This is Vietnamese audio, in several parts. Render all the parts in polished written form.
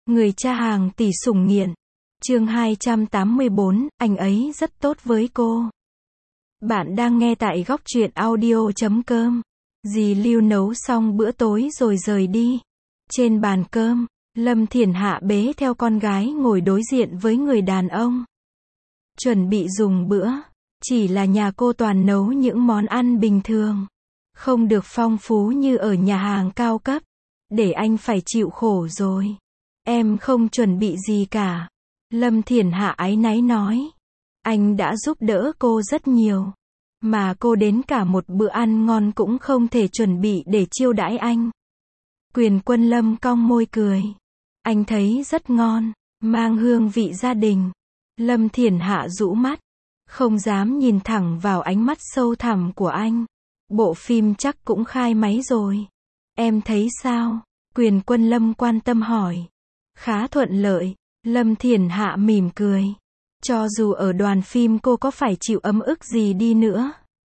Người cha hàng tỷ sủng nghiện. Chương 284, anh ấy rất tốt với cô. Bạn đang nghe tại góc truyện audio.com. Dì Lưu nấu xong bữa tối rồi rời đi. Trên bàn cơm, Lâm Thiển Hạ bế theo con gái ngồi đối diện với người đàn ông. Chuẩn bị dùng bữa. Chỉ là nhà cô toàn nấu những món ăn bình thường. Không được phong phú như ở nhà hàng cao cấp. Để anh phải chịu khổ rồi. Em không chuẩn bị gì cả. Lâm Thiển Hạ áy náy nói. Anh đã giúp đỡ cô rất nhiều. Mà cô đến cả một bữa ăn ngon cũng không thể chuẩn bị để chiêu đãi anh. Quyền Quân Lâm cong môi cười. Anh thấy rất ngon, mang hương vị gia đình. Lâm Thiển Hạ rũ mắt. Không dám nhìn thẳng vào ánh mắt sâu thẳm của anh. Bộ phim chắc cũng khai máy rồi. Em thấy sao? Quyền Quân Lâm quan tâm hỏi. Khá thuận lợi. Lâm Thiển Hạ mỉm cười. Cho dù ở đoàn phim cô có phải chịu ấm ức gì đi nữa,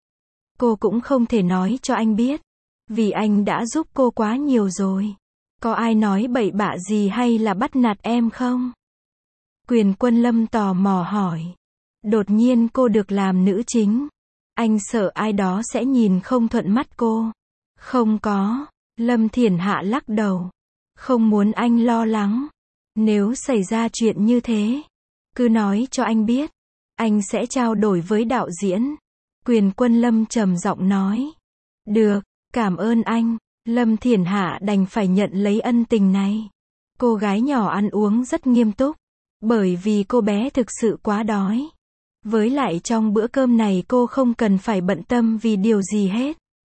cô cũng không thể nói cho anh biết. Vì anh đã giúp cô quá nhiều rồi. Có ai nói bậy bạ gì hay là bắt nạt em không? Quyền Quân Lâm tò mò hỏi. Đột nhiên cô được làm nữ chính. Anh sợ ai đó sẽ nhìn không thuận mắt cô. Không có. Lâm Thiển Hạ lắc đầu. Không muốn anh lo lắng. Nếu xảy ra chuyện như thế, cứ nói cho anh biết. Anh sẽ trao đổi với đạo diễn. Quyền Quân Lâm trầm giọng nói. Được, cảm ơn anh. Lâm Thiển Hạ đành phải nhận lấy ân tình này. Cô gái nhỏ ăn uống rất nghiêm túc. Bởi vì cô bé thực sự quá đói. Với lại trong bữa cơm này cô không cần phải bận tâm vì điều gì hết.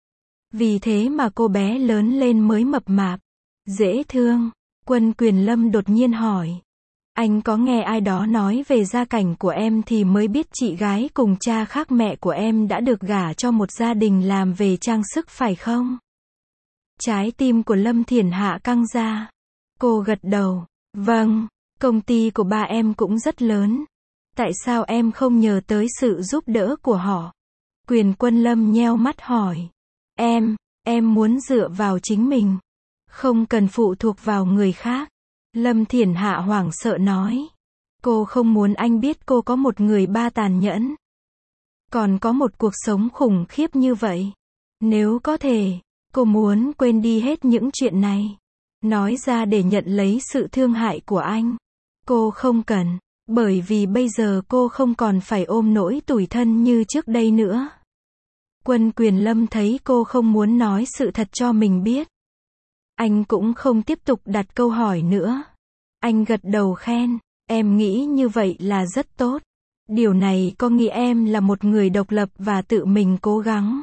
Vì thế mà cô bé lớn lên mới mập mạp. Dễ thương. Quân Quyền Lâm đột nhiên hỏi. Anh có nghe ai đó nói về gia cảnh của em thì mới biết chị gái cùng cha khác mẹ của em đã được gả cho một gia đình làm về trang sức phải không? Trái tim của Lâm Thiển Hạ căng ra. Cô gật đầu. Vâng, công ty của ba em cũng rất lớn. Tại sao em không nhờ tới sự giúp đỡ của họ? Quyền Quân Lâm nheo mắt hỏi. Em muốn dựa vào chính mình. Không cần phụ thuộc vào người khác. Lâm Thiển Hạ hoảng sợ nói. Cô không muốn anh biết cô có một người ba tàn nhẫn. Còn có một cuộc sống khủng khiếp như vậy. Nếu có thể, cô muốn quên đi hết những chuyện này. Nói ra để nhận lấy sự thương hại của anh. Cô không cần, bởi vì bây giờ cô không còn phải ôm nỗi tủi thân như trước đây nữa. Quân Quyền Lâm thấy cô không muốn nói sự thật cho mình biết. Anh cũng không tiếp tục đặt câu hỏi nữa. Anh gật đầu khen. Em nghĩ như vậy là rất tốt. Điều này có nghĩa em là một người độc lập và tự mình cố gắng.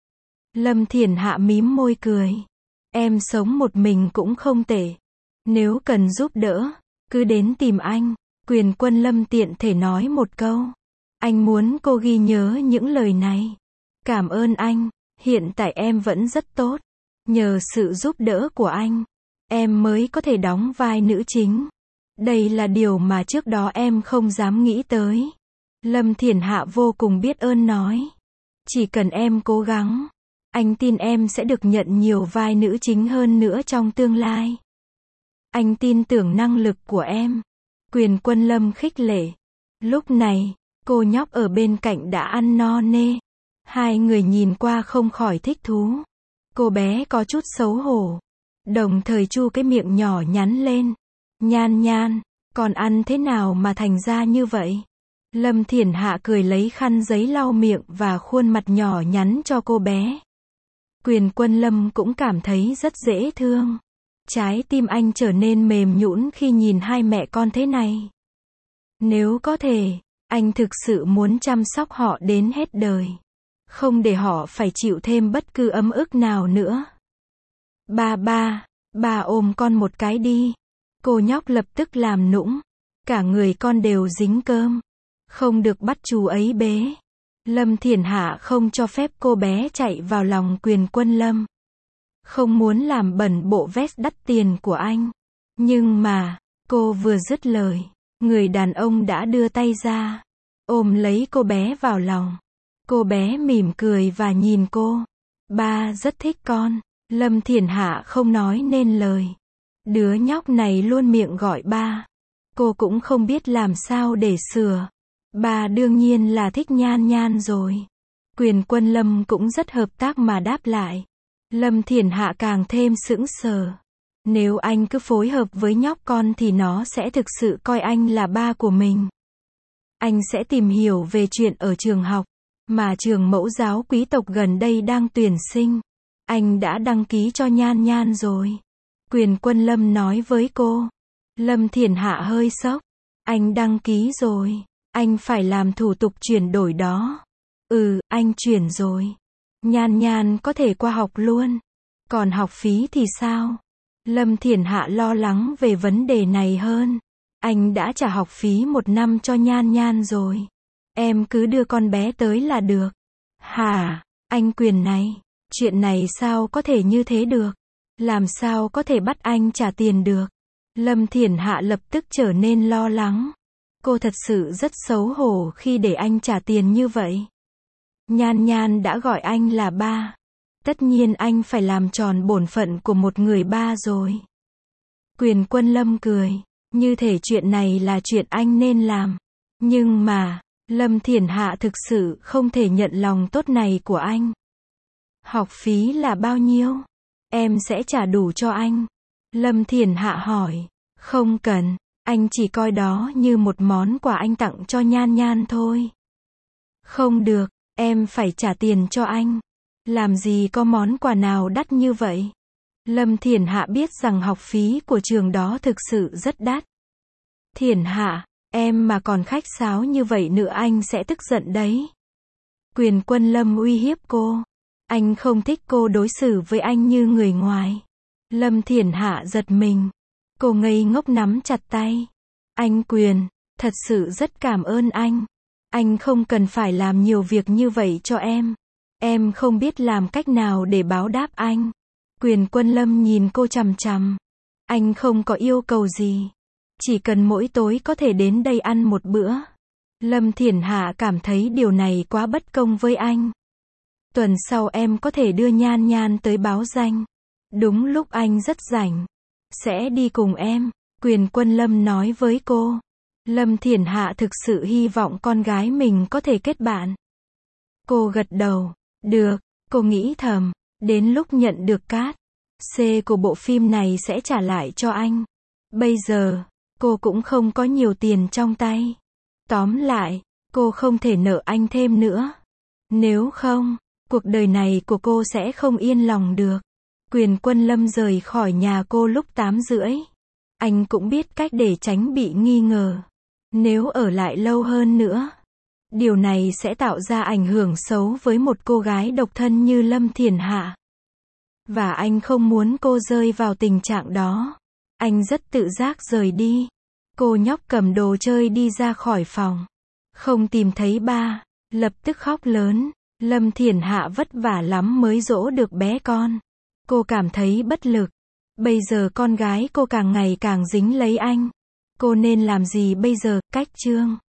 Lâm Thiển Hạ mím môi cười. Em sống một mình cũng không tệ. Nếu cần giúp đỡ, cứ đến tìm anh. Quyền Quân Lâm tiện thể nói một câu. Anh muốn cô ghi nhớ những lời này. Cảm ơn anh. Hiện tại em vẫn rất tốt. Nhờ sự giúp đỡ của anh, em mới có thể đóng vai nữ chính. Đây là điều mà trước đó em không dám nghĩ tới. Lâm Thiển Hạ vô cùng biết ơn nói. Chỉ cần em cố gắng, anh tin em sẽ được nhận nhiều vai nữ chính hơn nữa trong tương lai. Anh tin tưởng năng lực của em. Quyền Quân Lâm khích lệ. Lúc này, cô nhóc ở bên cạnh đã ăn no nê. Hai người nhìn qua không khỏi thích thú. Cô bé có chút xấu hổ. Đồng thời chu cái miệng nhỏ nhắn lên. Nhan nhan, còn ăn thế nào mà thành ra như vậy? Lâm Thiển Hạ cười lấy khăn giấy lau miệng và khuôn mặt nhỏ nhắn cho cô bé. Quyền Quân Lâm cũng cảm thấy rất dễ thương. Trái tim anh trở nên mềm nhũn khi nhìn hai mẹ con thế này. Nếu có thể, anh thực sự muốn chăm sóc họ đến hết đời. Không để họ phải chịu thêm bất cứ ấm ức nào nữa. Ba ôm con một cái đi. Cô nhóc lập tức làm nũng. Cả người con đều dính cơm. Không được bắt chú ấy bế. Lâm Thiển Hạ không cho phép cô bé chạy vào lòng Quyền Quân Lâm. Không muốn làm bẩn bộ vest đắt tiền của anh. Nhưng mà, cô vừa dứt lời, người đàn ông đã đưa tay ra, ôm lấy cô bé vào lòng. Cô bé mỉm cười và nhìn cô. Ba rất thích con. Lâm Thiển Hạ không nói nên lời. Đứa nhóc này luôn miệng gọi ba. Cô cũng không biết làm sao để sửa. Ba đương nhiên là thích Nhan Nhan rồi. Quyền Quân Lâm cũng rất hợp tác mà đáp lại. Lâm Thiển Hạ càng thêm sững sờ. Nếu anh cứ phối hợp với nhóc con thì nó sẽ thực sự coi anh là ba của mình. Anh sẽ tìm hiểu về chuyện ở trường học, mà trường mẫu giáo quý tộc gần đây đang tuyển sinh. Anh đã đăng ký cho Nhan Nhan rồi. Quyền Quân Lâm nói với cô. Lâm Thiển Hạ hơi sốc. Anh đăng ký rồi. Anh phải làm thủ tục chuyển đổi đó. Ừ, anh chuyển rồi. Nhan Nhan có thể qua học luôn. Còn học phí thì sao? Lâm Thiển Hạ lo lắng về vấn đề này hơn. Anh đã trả học phí 1 năm cho Nhan Nhan rồi. Em cứ đưa con bé tới là được. Hả? Anh Quyền này. Chuyện này sao có thể như thế được? Làm sao có thể bắt anh trả tiền được? Lâm Thiển Hạ lập tức trở nên lo lắng. Cô thật sự rất xấu hổ khi để anh trả tiền như vậy. Nhan Nhan đã gọi anh là ba. Tất nhiên anh phải làm tròn bổn phận của một người ba rồi. Quyền Quân Lâm cười. Như thể chuyện này là chuyện anh nên làm. Nhưng mà, Lâm Thiển Hạ thực sự không thể nhận lòng tốt này của anh. Học phí là bao nhiêu? Em sẽ trả đủ cho anh. Lâm Thiển Hạ hỏi. Không cần, anh chỉ coi đó như một món quà anh tặng cho Nhan Nhan thôi. Không được, em phải trả tiền cho anh. Làm gì có món quà nào đắt như vậy? Lâm Thiển Hạ biết rằng học phí của trường đó thực sự rất đắt. Thiển Hạ, em mà còn khách sáo như vậy nữa anh sẽ tức giận đấy. Quyền Quân Lâm uy hiếp cô. Anh không thích cô đối xử với anh như người ngoài. Lâm Thiển Hạ giật mình. Cô ngây ngốc nắm chặt tay. Anh Quyền, thật sự rất cảm ơn anh. Anh không cần phải làm nhiều việc như vậy cho em. Em không biết làm cách nào để báo đáp anh. Quyền Quân Lâm nhìn cô chằm chằm. Anh không có yêu cầu gì. Chỉ cần mỗi tối có thể đến đây ăn một bữa. Lâm Thiển Hạ cảm thấy điều này quá bất công với anh. Tuần sau em có thể đưa Nhan Nhan tới báo danh. Đúng lúc anh rất rảnh. Sẽ đi cùng em. Quyền Quân Lâm nói với cô. Lâm Thiển Hạ thực sự hy vọng con gái mình có thể kết bạn. Cô gật đầu. Được, cô nghĩ thầm. Đến lúc nhận được cát C của bộ phim này sẽ trả lại cho anh. Bây giờ, cô cũng không có nhiều tiền trong tay. Tóm lại, cô không thể nợ anh thêm nữa. Nếu không, cuộc đời này của cô sẽ không yên lòng được. Quyền Quân Lâm rời khỏi nhà cô lúc 8:30. Anh cũng biết cách để tránh bị nghi ngờ. Nếu ở lại lâu hơn nữa, điều này sẽ tạo ra ảnh hưởng xấu với một cô gái độc thân như Lâm Thiển Hạ. Và anh không muốn cô rơi vào tình trạng đó. Anh rất tự giác rời đi. Cô nhóc cầm đồ chơi đi ra khỏi phòng. Không tìm thấy ba, lập tức khóc lớn. Lâm Thiển Hạ vất vả lắm mới dỗ được bé con. Cô cảm thấy bất lực. Bây giờ con gái cô càng ngày càng dính lấy anh. Cô nên làm gì bây giờ? Cách chương